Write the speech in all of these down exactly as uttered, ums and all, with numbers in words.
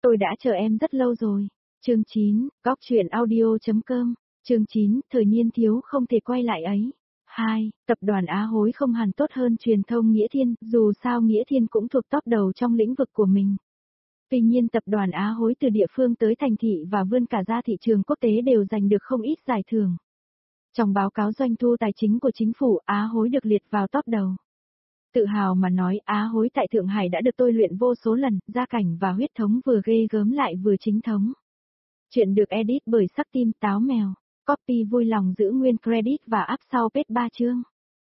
Tôi đã chờ em rất lâu rồi. Chương chín, góc truyện audio chấm com. Chương chín, thời niên thiếu không thể quay lại ấy. hai. Tập đoàn Á Hối không hẳn tốt hơn truyền thông Nghĩa Thiên, dù sao Nghĩa Thiên cũng thuộc top đầu trong lĩnh vực của mình. Tuy nhiên tập đoàn Á Hối từ địa phương tới thành thị và vươn cả ra thị trường quốc tế đều giành được không ít giải thưởng. Trong báo cáo doanh thu tài chính của chính phủ, Á Hối được liệt vào top đầu. Tự hào mà nói, Á Hối tại Thượng Hải đã được tôi luyện vô số lần, gia cảnh và huyết thống vừa ghê gớm lại vừa chính thống. Chuyện được edit bởi Sắc Tim Táo Mèo. Copy vui lòng giữ nguyên credit và up sau page ba chương.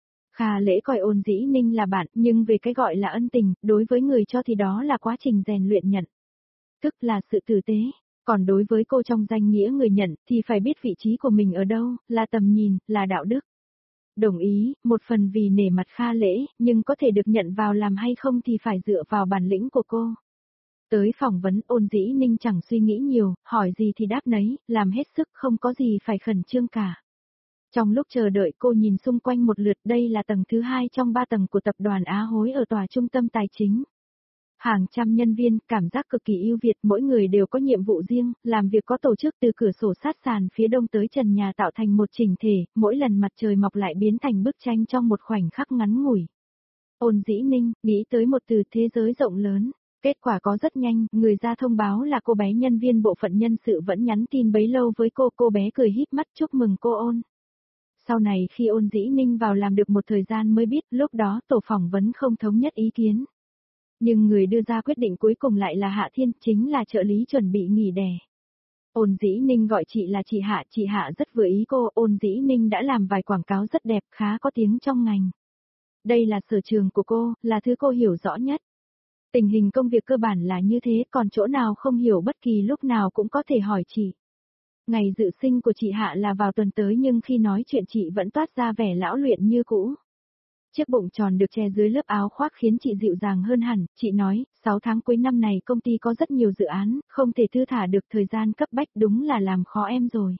Kha Lễ coi Ôn Dĩ Ninh là bạn, nhưng về cái gọi là ân tình, đối với người cho thì đó là quá trình rèn luyện nhận. Tức là sự tử tế. Còn đối với cô trong danh nghĩa người nhận, thì phải biết vị trí của mình ở đâu, là tầm nhìn, là đạo đức. Đồng ý, một phần vì nể mặt Kha Lễ, nhưng có thể được nhận vào làm hay không thì phải dựa vào bản lĩnh của cô. Tới phỏng vấn, Ôn Dĩ Ninh chẳng suy nghĩ nhiều, hỏi gì thì đáp nấy, làm hết sức, không có gì phải khẩn trương cả. Trong lúc chờ đợi cô nhìn xung quanh một lượt, đây là tầng thứ hai trong ba tầng của tập đoàn Á Hối ở tòa trung tâm tài chính. Hàng trăm nhân viên, cảm giác cực kỳ ưu việt, mỗi người đều có nhiệm vụ riêng, làm việc có tổ chức từ cửa sổ sát sàn phía đông tới trần nhà tạo thành một chỉnh thể, mỗi lần mặt trời mọc lại biến thành bức tranh trong một khoảnh khắc ngắn ngủi. Ôn Dĩ Ninh, nghĩ tới một từ thế giới rộng lớn. Kết quả có rất nhanh, người ra thông báo là cô bé nhân viên bộ phận nhân sự vẫn nhắn tin bấy lâu với cô, cô bé cười híp mắt chúc mừng cô Ôn. Sau này khi Ôn Dĩ Ninh vào làm được một thời gian mới biết, lúc đó tổ phỏng vấn không thống nhất ý kiến. Nhưng người đưa ra quyết định cuối cùng lại là Hạ Thiên, chính là trợ lý chuẩn bị nghỉ đẻ. Ôn Dĩ Ninh gọi chị là chị Hạ, chị Hạ rất vừa ý cô, Ôn Dĩ Ninh đã làm vài quảng cáo rất đẹp, khá có tiếng trong ngành. Đây là sở trường của cô, là thứ cô hiểu rõ nhất. Tình hình công việc cơ bản là như thế, còn chỗ nào không hiểu bất kỳ lúc nào cũng có thể hỏi chị. Ngày dự sinh của chị Hạ là vào tuần tới, nhưng khi nói chuyện chị vẫn toát ra vẻ lão luyện như cũ. Chiếc bụng tròn được che dưới lớp áo khoác khiến chị dịu dàng hơn hẳn, chị nói, sáu tháng cuối năm này công ty có rất nhiều dự án, không thể thư thả được, thời gian cấp bách, đúng là làm khó em rồi.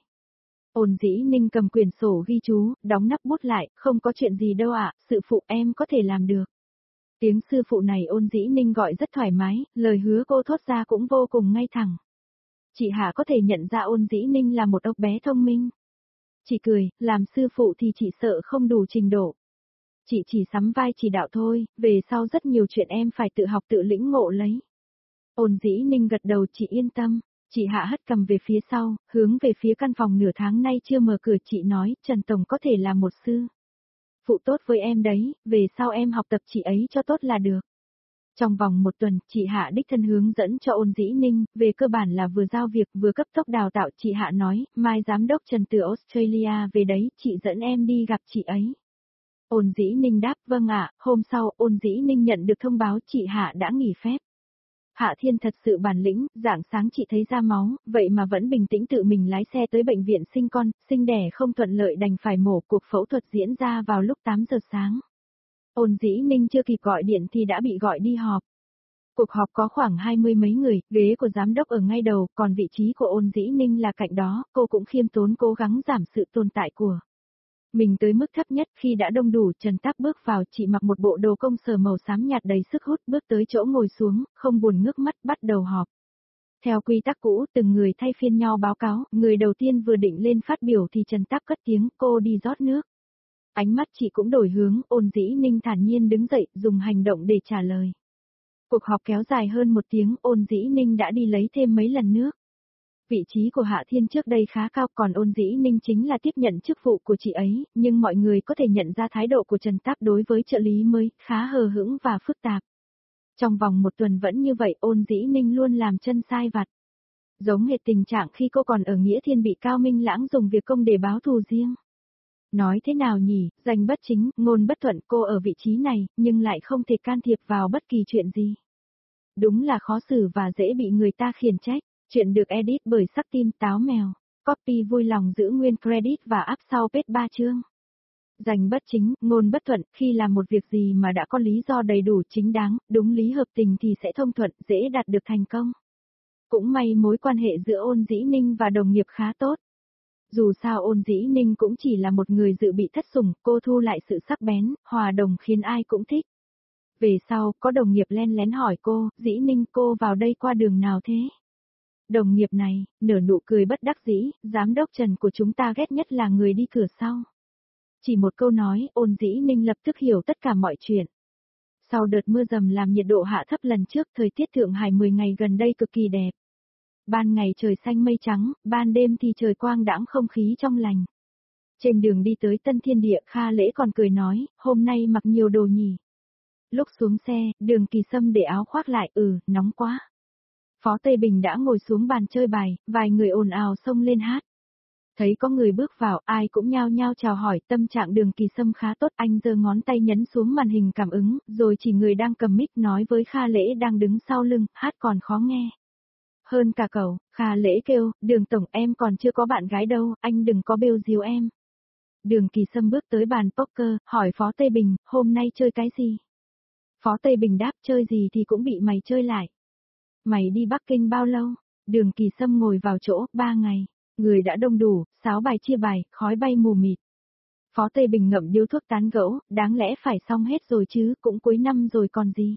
Ôn Dĩ Ninh cầm quyển sổ ghi chú, đóng nắp bút lại, không có chuyện gì đâu ạ, sự phụ em có thể làm được. Tiếng sư phụ này Ôn Dĩ Ninh gọi rất thoải mái, lời hứa cô thốt ra cũng vô cùng ngay thẳng. Chị Hạ có thể nhận ra Ôn Dĩ Ninh là một ốc bé thông minh. Chị cười, làm sư phụ thì chị sợ không đủ trình độ. Chị chỉ sắm vai chỉ đạo thôi, về sau rất nhiều chuyện em phải tự học tự lĩnh ngộ lấy. Ôn Dĩ Ninh gật đầu, chị yên tâm. Chị Hạ hất cầm về phía sau, hướng về phía căn phòng nửa tháng nay chưa mở cửa, chị nói, Trần Tổng có thể là một sư phụ tốt với em đấy, về sau em học tập chị ấy cho tốt là được. Trong vòng một tuần, chị Hạ đích thân hướng dẫn cho Ôn Dĩ Ninh, về cơ bản là vừa giao việc vừa cấp tốc đào tạo. Chị Hạ nói, mai giám đốc Trần từ Australia về đấy, chị dẫn em đi gặp chị ấy. Ôn Dĩ Ninh đáp, vâng ạ. Hôm sau, Ôn Dĩ Ninh nhận được thông báo chị Hạ đã nghỉ phép. Hạ Thiên thật sự bản lĩnh, rạng sáng chị thấy ra máu, vậy mà vẫn bình tĩnh tự mình lái xe tới bệnh viện sinh con, sinh đẻ không thuận lợi đành phải mổ, cuộc phẫu thuật diễn ra vào lúc tám giờ sáng. Ôn Dĩ Ninh chưa kịp gọi điện thì đã bị gọi đi họp. Cuộc họp có khoảng hai mươi mấy người, ghế của giám đốc ở ngay đầu, còn vị trí của Ôn Dĩ Ninh là cạnh đó, cô cũng khiêm tốn cố gắng giảm sự tồn tại của mình tới mức thấp nhất. Khi đã đông đủ, Trần Tắc bước vào, chị mặc một bộ đồ công sở màu xám nhạt đầy sức hút, bước tới chỗ ngồi xuống, không buồn ngước mắt, bắt đầu họp. Theo quy tắc cũ, từng người thay phiên nhau báo cáo, người đầu tiên vừa định lên phát biểu thì Trần Tắc cất tiếng, cô đi rót nước. Ánh mắt chị cũng đổi hướng, Ôn Dĩ Ninh thản nhiên đứng dậy, dùng hành động để trả lời. Cuộc họp kéo dài hơn một tiếng, Ôn Dĩ Ninh đã đi lấy thêm mấy lần nước. Vị trí của Hạ Thiên trước đây khá cao, còn Ôn Dĩ Ninh chính là tiếp nhận chức vụ của chị ấy, nhưng mọi người có thể nhận ra thái độ của Trần Tắc đối với trợ lý mới, khá hờ hững và phức tạp. Trong vòng một tuần vẫn như vậy, Ôn Dĩ Ninh luôn làm chân sai vặt. Giống hệt tình trạng khi cô còn ở Nghĩa Thiên bị Cao Minh Lãng dùng việc công để báo thù riêng. Nói thế nào nhỉ, danh bất chính, ngôn bất thuận, cô ở vị trí này, nhưng lại không thể can thiệp vào bất kỳ chuyện gì. Đúng là khó xử và dễ bị người ta khiển trách. Chuyện được edit bởi Sắc Tim Táo Mèo. Copy vui lòng giữ nguyên credit và up sau page ba chương. Danh bất chính, ngôn bất thuận, khi làm một việc gì mà đã có lý do đầy đủ chính đáng, đúng lý hợp tình thì sẽ thông thuận, dễ đạt được thành công. Cũng may mối quan hệ giữa Ôn Dĩ Ninh và đồng nghiệp khá tốt. Dù sao Ôn Dĩ Ninh cũng chỉ là một người dự bị thất sủng, cô thu lại sự sắc bén, hòa đồng khiến ai cũng thích. Về sau, có đồng nghiệp len lén hỏi cô, Dĩ Ninh cô vào đây qua đường nào thế? Đồng nghiệp này, nở nụ cười bất đắc dĩ, giám đốc Trần của chúng ta ghét nhất là người đi cửa sau. Chỉ một câu nói, Ôn Dĩ Ninh lập tức hiểu tất cả mọi chuyện. Sau đợt mưa dầm làm nhiệt độ hạ thấp lần trước, thời tiết Thượng Hải mười ngày gần đây cực kỳ đẹp. Ban ngày trời xanh mây trắng, ban đêm thì trời quang đãng không khí trong lành. Trên đường đi tới Tân Thiên Địa, Kha Lễ còn cười nói, hôm nay mặc nhiều đồ nhỉ. Lúc xuống xe, Đường Kỳ Sâm để áo khoác lại, ừ, nóng quá. Phó Tây Bình đã ngồi xuống bàn chơi bài, vài người ồn ào xông lên hát. Thấy có người bước vào, ai cũng nhao nhao chào hỏi, tâm trạng Đường Kỳ Sâm khá tốt, anh giơ ngón tay nhấn xuống màn hình cảm ứng, rồi chỉ người đang cầm mic nói với Kha Lễ đang đứng sau lưng, hát còn khó nghe. Hơn cả cậu, Kha Lễ kêu, Đường Tổng em còn chưa có bạn gái đâu, anh đừng có bêu díu em. Đường Kỳ Sâm bước tới bàn poker, hỏi Phó Tây Bình, hôm nay chơi cái gì? Phó Tây Bình đáp, chơi gì thì cũng bị mày chơi lại. Mày đi Bắc Kinh bao lâu? Đường Kỳ Sâm ngồi vào chỗ, ba ngày. Người đã đông đủ, sáo bài chia bài, khói bay mù mịt. Phó Tây Bình ngậm điếu thuốc tán gẫu, đáng lẽ phải xong hết rồi chứ, cũng cuối năm rồi còn gì.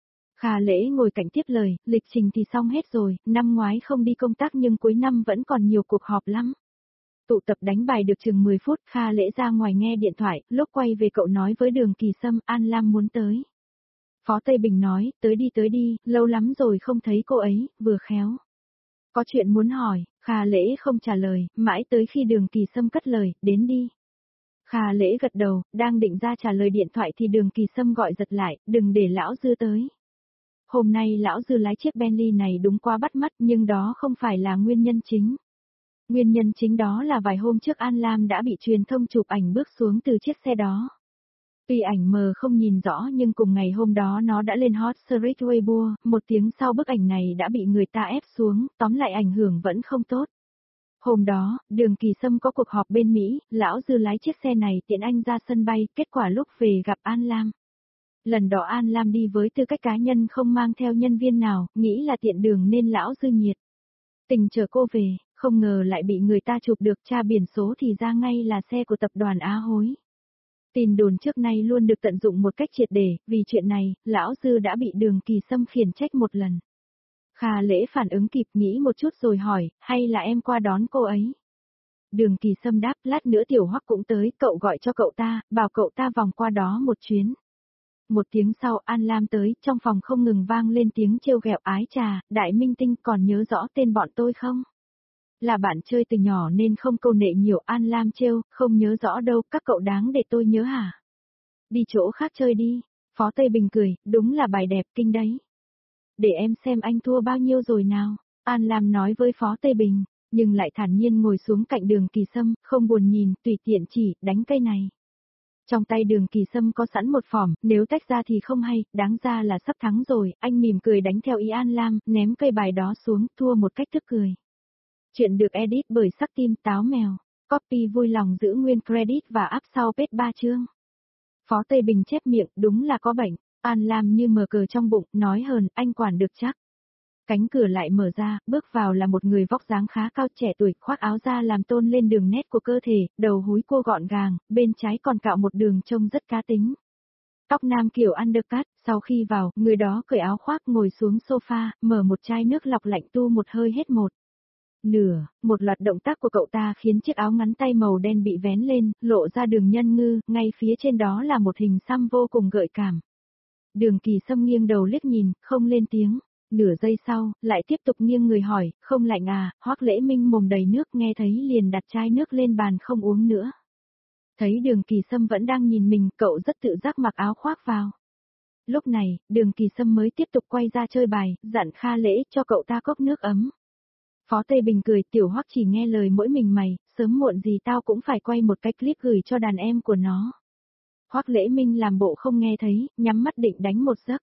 Kha Lễ ngồi cạnh tiếp lời, lịch trình thì xong hết rồi, năm ngoái không đi công tác nhưng cuối năm vẫn còn nhiều cuộc họp lắm. Tụ tập đánh bài được chừng mười phút, Kha Lễ ra ngoài nghe điện thoại, lúc quay về cậu nói với Đường Kỳ Sâm, An Lam muốn tới. Phó Tây Bình nói, tới đi tới đi, lâu lắm rồi không thấy cô ấy, vừa khéo. Có chuyện muốn hỏi, Kha Lễ không trả lời, mãi tới khi Đường Kỳ Sâm cất lời, đến đi. Kha Lễ gật đầu, đang định ra trả lời điện thoại thì Đường Kỳ Sâm gọi giật lại, đừng để lão Dư tới. Hôm nay lão Dư lái chiếc Bentley này đúng quá bắt mắt nhưng đó không phải là nguyên nhân chính. Nguyên nhân chính đó là vài hôm trước An Lam đã bị truyền thông chụp ảnh bước xuống từ chiếc xe đó. Tuy ảnh mờ không nhìn rõ nhưng cùng ngày hôm đó nó đã lên hot search Weibo, một tiếng sau bức ảnh này đã bị người ta ép xuống, tóm lại ảnh hưởng vẫn không tốt. Hôm đó, Đường Kỳ Sâm có cuộc họp bên Mỹ, lão Dư lái chiếc xe này tiện anh ra sân bay, kết quả lúc về gặp An Lam. Lần đó An Lam đi với tư cách cá nhân không mang theo nhân viên nào, nghĩ là tiện đường nên lão Dư nhiệt tình chờ cô về, không ngờ lại bị người ta chụp được, tra biển số thì ra ngay là xe của tập đoàn Á Hối. Tin đồn trước nay luôn được tận dụng một cách triệt để, vì chuyện này, lão Dư đã bị Đường Kỳ Sâm khiển trách một lần. Kha Lễ phản ứng kịp, nghĩ một chút rồi hỏi, hay là em qua đón cô ấy? Đường Kỳ Sâm đáp, lát nữa Tiểu Hoắc cũng tới, cậu gọi cho cậu ta, bảo cậu ta vòng qua đó một chuyến. Một tiếng sau An Lam tới, trong phòng không ngừng vang lên tiếng trêu ghẹo, ái trà, Đại Minh Tinh còn nhớ rõ tên bọn tôi không? Là bạn chơi từ nhỏ nên không câu nệ nhiều. An Lam trêu, không nhớ rõ đâu, các cậu đáng để tôi nhớ hả? Đi chỗ khác chơi đi. Phó Tây Bình cười, đúng là bài đẹp kinh đấy. Để em xem anh thua bao nhiêu rồi nào. An Lam nói với Phó Tây Bình, nhưng lại thản nhiên ngồi xuống cạnh Đường Kỳ Sâm, không buồn nhìn, tùy tiện chỉ, đánh cây này. Trong tay Đường Kỳ Sâm có sẵn một phỏm, nếu tách ra thì không hay, đáng ra là sắp thắng rồi, anh mỉm cười đánh theo ý An Lam, ném cây bài đó xuống, thua một cách tức cười. Chuyện được edit bởi Sắc Tim Táo Mèo, copy vui lòng giữ nguyên credit và up sau page ba chương. Phó Tây Bình chép miệng, đúng là có bệnh, An Lam như mờ cờ trong bụng, nói hờn, anh quản được chắc. Cánh cửa lại mở ra, bước vào là một người vóc dáng khá cao, trẻ tuổi, khoác áo da làm tôn lên đường nét của cơ thể, đầu húi cua gọn gàng, bên trái còn cạo một đường trông rất cá tính. Tóc nam kiểu undercut, sau khi vào, người đó cởi áo khoác ngồi xuống sofa, mở một chai nước lọc lạnh tu một hơi hết một. Nửa, một loạt động tác của cậu ta khiến chiếc áo ngắn tay màu đen bị vén lên, lộ ra đường nhân ngư, ngay phía trên đó là một hình xăm vô cùng gợi cảm. Đường Kỳ Sâm nghiêng đầu liếc nhìn, không lên tiếng. Nửa giây sau, lại tiếp tục nghiêng người hỏi, không lạnh à? Hoắc Lễ Minh mồm đầy nước, nghe thấy liền đặt chai nước lên bàn không uống nữa. Thấy Đường Kỳ Sâm vẫn đang nhìn mình, cậu rất tự giác mặc áo khoác vào. Lúc này, Đường Kỳ Sâm mới tiếp tục quay ra chơi bài, dặn Kha Lễ cho cậu ta cốc nước ấm. Phó Tây Bình cười, Tiểu Hoắc chỉ nghe lời mỗi mình mày, sớm muộn gì tao cũng phải quay một cái clip gửi cho đàn em của nó. Hoắc Lễ Minh làm bộ không nghe thấy, nhắm mắt định đánh một giấc.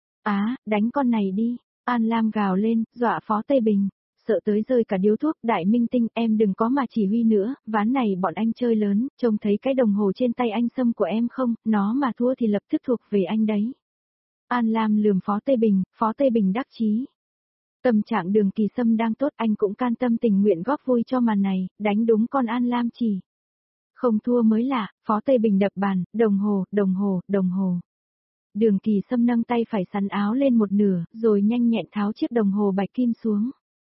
Á, đánh con này đi. An Lam gào lên, dọa Phó Tây Bình, sợ tới rơi cả điếu thuốc. Đại Minh Tinh, em đừng có mà chỉ huy nữa, ván này bọn anh chơi lớn, trông thấy cái đồng hồ trên tay anh Sâm của em không, nó mà thua thì lập tức thuộc về anh đấy. An Lam lườm Phó Tây Bình, Phó Tây Bình đắc chí. Tâm trạng Đường Kỳ Sâm đang tốt, anh cũng can tâm tình nguyện góp vui cho màn này, đánh đúng con An Lam chỉ. Không thua mới lạ, Phó Tây Bình đập bàn, đồng hồ, đồng hồ, đồng hồ. Đường Kỳ Sâm nâng tay phải sắn áo lên một nửa, rồi nhanh nhẹn tháo chiếc đồng hồ bạch kim xuống.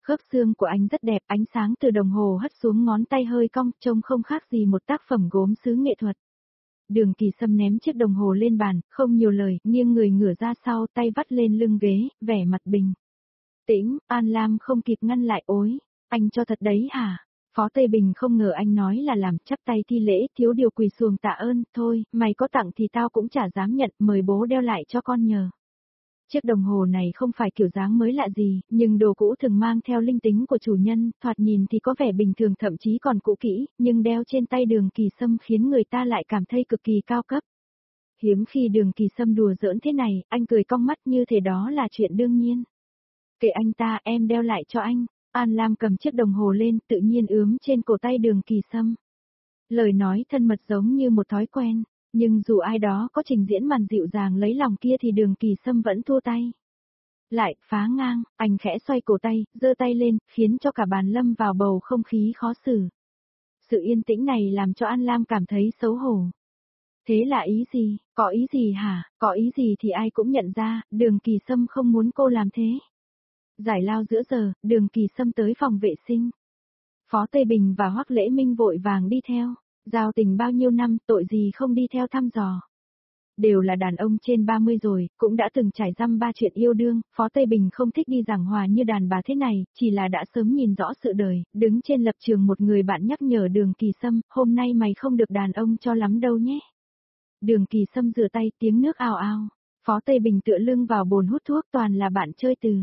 Khớp xương của anh rất đẹp, ánh sáng từ đồng hồ hất xuống ngón tay hơi cong, trông không khác gì một tác phẩm gốm sứ nghệ thuật. Đường Kỳ Sâm ném chiếc đồng hồ lên bàn, không nhiều lời, nghiêng người ngửa ra sau, tay vắt lên lưng ghế, vẻ mặt bình tĩnh. An Lam không kịp ngăn lại, ối, anh cho thật đấy hả? Phó Tây Bình không ngờ anh nói là làm, chắp tay thi lễ, thiếu điều quỳ xuồng tạ ơn, thôi, mày có tặng thì tao cũng chả dám nhận, mời bố đeo lại cho con nhờ. Chiếc đồng hồ này không phải kiểu dáng mới lạ gì, nhưng đồ cũ thường mang theo linh tính của chủ nhân, thoạt nhìn thì có vẻ bình thường thậm chí còn cũ kỹ, nhưng đeo trên tay Đường Kỳ Sâm khiến người ta lại cảm thấy cực kỳ cao cấp. Hiếm khi Đường Kỳ Sâm đùa giỡn thế này, anh cười cong mắt như thế đó là chuyện đương nhiên. Kệ anh ta, em đeo lại cho anh. An Lam cầm chiếc đồng hồ lên, tự nhiên ướm trên cổ tay Đường Kỳ Sâm. Lời nói thân mật giống như một thói quen, nhưng dù ai đó có trình diễn màn dịu dàng lấy lòng kia thì Đường Kỳ Sâm vẫn thua tay. Lại, phá ngang, anh khẽ xoay cổ tay, giơ tay lên, khiến cho cả bàn lâm vào bầu không khí khó xử. Sự yên tĩnh này làm cho An Lam cảm thấy xấu hổ. Thế là ý gì, có ý gì hả, có ý gì thì ai cũng nhận ra, Đường Kỳ Sâm không muốn cô làm thế. Giải lao giữa giờ, Đường Kỳ Sâm tới phòng vệ sinh. Phó Tây Bình và Hoắc Lễ Minh vội vàng đi theo. Giao tình bao nhiêu năm, tội gì không đi theo thăm dò. Đều là đàn ông trên ba mươi rồi, cũng đã từng trải dăm ba chuyện yêu đương, Phó Tây Bình không thích đi giảng hòa như đàn bà thế này, chỉ là đã sớm nhìn rõ sự đời, đứng trên lập trường một người bạn nhắc nhở Đường Kỳ Sâm, hôm nay mày không được đàn ông cho lắm đâu nhé. Đường Kỳ Sâm rửa tay, tiếng nước ào ào. Phó Tây Bình tựa lưng vào bồn hút thuốc, toàn là bạn chơi từ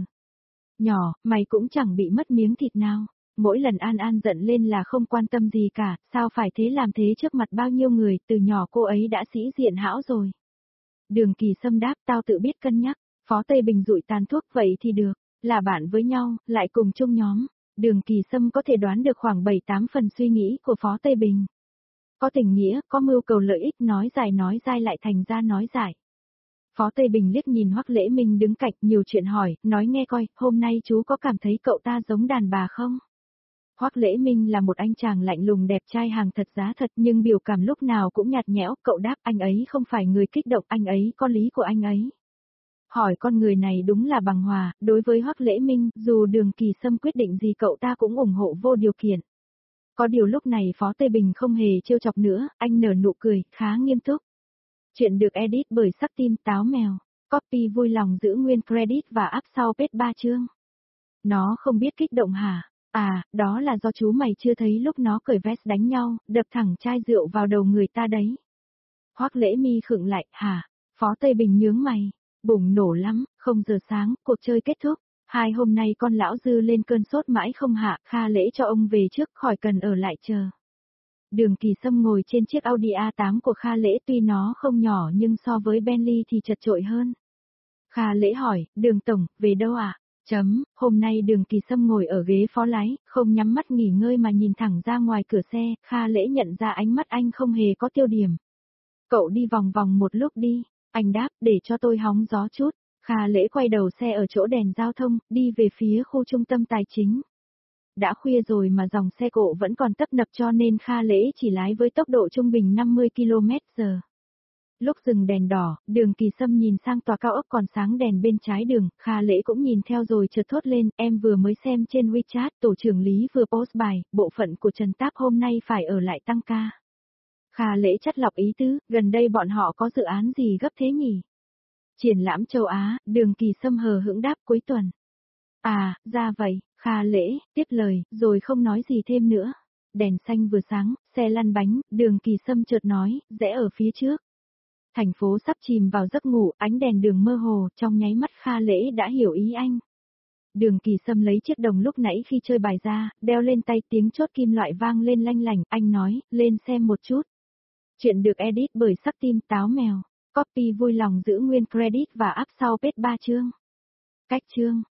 nhỏ, mày cũng chẳng bị mất miếng thịt nào. Mỗi lần An An giận lên là không quan tâm gì cả, sao phải thế làm thế trước mặt bao nhiêu người, từ nhỏ cô ấy đã sĩ diện hão rồi. Đường Kỳ Sâm đáp, tao tự biết cân nhắc. Phó Tây Bình dụi tàn thuốc, vậy thì được, là bạn với nhau, lại cùng chung nhóm. Đường Kỳ Sâm có thể đoán được khoảng bảy tám phần suy nghĩ của Phó Tây Bình. Có tình nghĩa, có mưu cầu lợi ích, nói dài nói dai lại thành ra nói dài. Phó Tây Bình liếc nhìn Hoắc Lễ Minh đứng cạnh, nhiều chuyện hỏi, nói nghe coi, hôm nay chú có cảm thấy cậu ta giống đàn bà không? Hoắc Lễ Minh là một anh chàng lạnh lùng đẹp trai hàng thật giá thật, nhưng biểu cảm lúc nào cũng nhạt nhẽo, cậu đáp anh ấy không phải người kích động, anh ấy có lý của anh ấy. Hỏi con người này đúng là bằng hòa, đối với Hoắc Lễ Minh, dù Đường Kỳ Sâm quyết định gì cậu ta cũng ủng hộ vô điều kiện. Có điều lúc này Phó Tây Bình không hề trêu chọc nữa, anh nở nụ cười, khá nghiêm túc. Chuyện được edit bởi Sắc Tim Táo Mèo, copy vui lòng giữ nguyên credit và up sau page ba chương. Nó không biết kích động hả? À, đó là do chú mày chưa thấy lúc nó cởi vest đánh nhau, đập thẳng chai rượu vào đầu người ta đấy. Hoắc Lễ Mi khựng lại, hả? Phó Tây Bình nhướng mày, bùng nổ lắm, không giờ sáng, cuộc chơi kết thúc. Hai hôm nay con lão dư lên cơn sốt mãi không hạ, Kha Lễ cho ông về trước, khỏi cần ở lại chờ. Đường Kỳ Sâm ngồi trên chiếc Audi a tám của Kha Lễ, tuy nó không nhỏ nhưng so với Bentley thì chật chội hơn. Kha Lễ hỏi, Đường Tổng, về đâu ạ? À? Chấm, hôm nay Đường Kỳ Sâm ngồi ở ghế phó lái, không nhắm mắt nghỉ ngơi mà nhìn thẳng ra ngoài cửa xe, Kha Lễ nhận ra ánh mắt anh không hề có tiêu điểm. Cậu đi vòng vòng một lúc đi, anh đáp, để cho tôi hóng gió chút. Kha Lễ quay đầu xe ở chỗ đèn giao thông, đi về phía khu trung tâm tài chính. Đã khuya rồi mà dòng xe cộ vẫn còn tấp nập cho nên Kha Lễ chỉ lái với tốc độ trung bình năm mươi ki lô mét giờ. Lúc dừng đèn đỏ, Đường Kỳ Sâm nhìn sang tòa cao ốc còn sáng đèn bên trái đường, Kha Lễ cũng nhìn theo rồi chợt thốt lên, em vừa mới xem trên WeChat, tổ trưởng Lý vừa post bài, bộ phận của Trần Táp hôm nay phải ở lại tăng ca. Kha Lễ chắt lọc ý tứ, gần đây bọn họ có dự án gì gấp thế nhỉ? Triển lãm châu Á, Đường Kỳ Sâm hờ hững đáp cuối tuần. À, ra vậy, Kha Lễ, tiếp lời, rồi không nói gì thêm nữa. Đèn xanh vừa sáng, xe lăn bánh, Đường Kỳ Sâm chợt nói, rẽ ở phía trước. Thành phố sắp chìm vào giấc ngủ, ánh đèn đường mơ hồ, trong nháy mắt Kha Lễ đã hiểu ý anh. Đường Kỳ Sâm lấy chiếc đồng lúc nãy khi chơi bài ra, đeo lên tay, tiếng chốt kim loại vang lên lanh lảnh, anh nói, lên xem một chút. Chuyện được edit bởi Sắc Tim Táo Mèo, copy vui lòng giữ nguyên credit và up sau page ba chương. Cách chương